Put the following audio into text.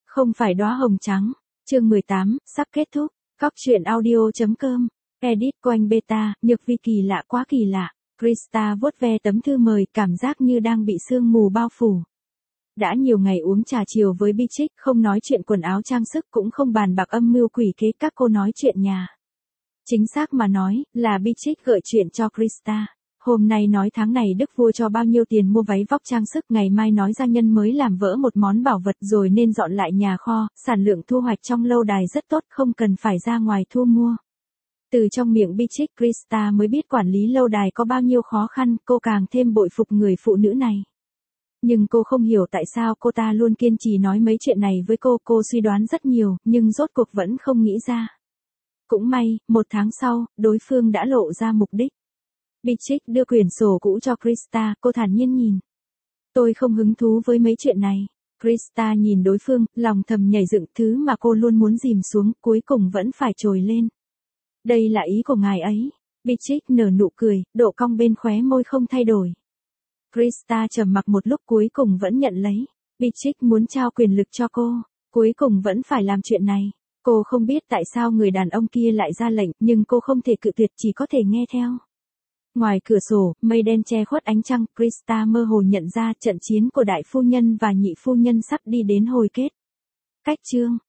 Không phải đóa hồng trắng. Chương 18, sắp kết thúc. Cóc truyện audio.com. Edit Coanh Beta, Nhược Vi kỳ lạ quá kỳ lạ. Krista vuốt ve tấm thư mời, cảm giác như đang bị sương mù bao phủ. Đã nhiều ngày uống trà chiều với Beatrix, không nói chuyện quần áo trang sức, cũng không bàn bạc âm mưu quỷ kế các cô nói chuyện nhà. Chính xác mà nói, là Beatrix gợi chuyện cho Krista. Hôm nay nói tháng này Đức Vua cho bao nhiêu tiền mua váy vóc trang sức, ngày mai nói gia nhân mới làm vỡ một món bảo vật rồi nên dọn lại nhà kho, sản lượng thu hoạch trong lâu đài rất tốt, không cần phải ra ngoài thu mua. Từ trong miệng Beatrix, Krista mới biết quản lý lâu đài có bao nhiêu khó khăn, cô càng thêm bội phục người phụ nữ này. Nhưng cô không hiểu tại sao cô ta luôn kiên trì nói mấy chuyện này với cô suy đoán rất nhiều, nhưng rốt cuộc vẫn không nghĩ ra. Cũng may, 1 tháng sau, đối phương đã lộ ra mục đích. Beatrix đưa quyển sổ cũ cho Krista, cô thản nhiên nhìn. Tôi không hứng thú với mấy chuyện này. Krista nhìn đối phương, lòng thầm nhảy dựng, thứ mà cô luôn muốn dìm xuống, cuối cùng vẫn phải trồi lên. Đây là ý của ngài ấy. Beatrix nở nụ cười, độ cong bên khóe môi không thay đổi. Krista trầm mặc một lúc cuối cùng vẫn nhận lấy. Beatrix muốn trao quyền lực cho cô, cuối cùng vẫn phải làm chuyện này. Cô không biết tại sao người đàn ông kia lại ra lệnh, nhưng cô không thể cự tuyệt, chỉ có thể nghe theo. Ngoài cửa sổ, mây đen che khuất ánh trăng, Krista mơ hồ nhận ra trận chiến của đại phu nhân và nhị phu nhân sắp đi đến hồi kết. Cách chương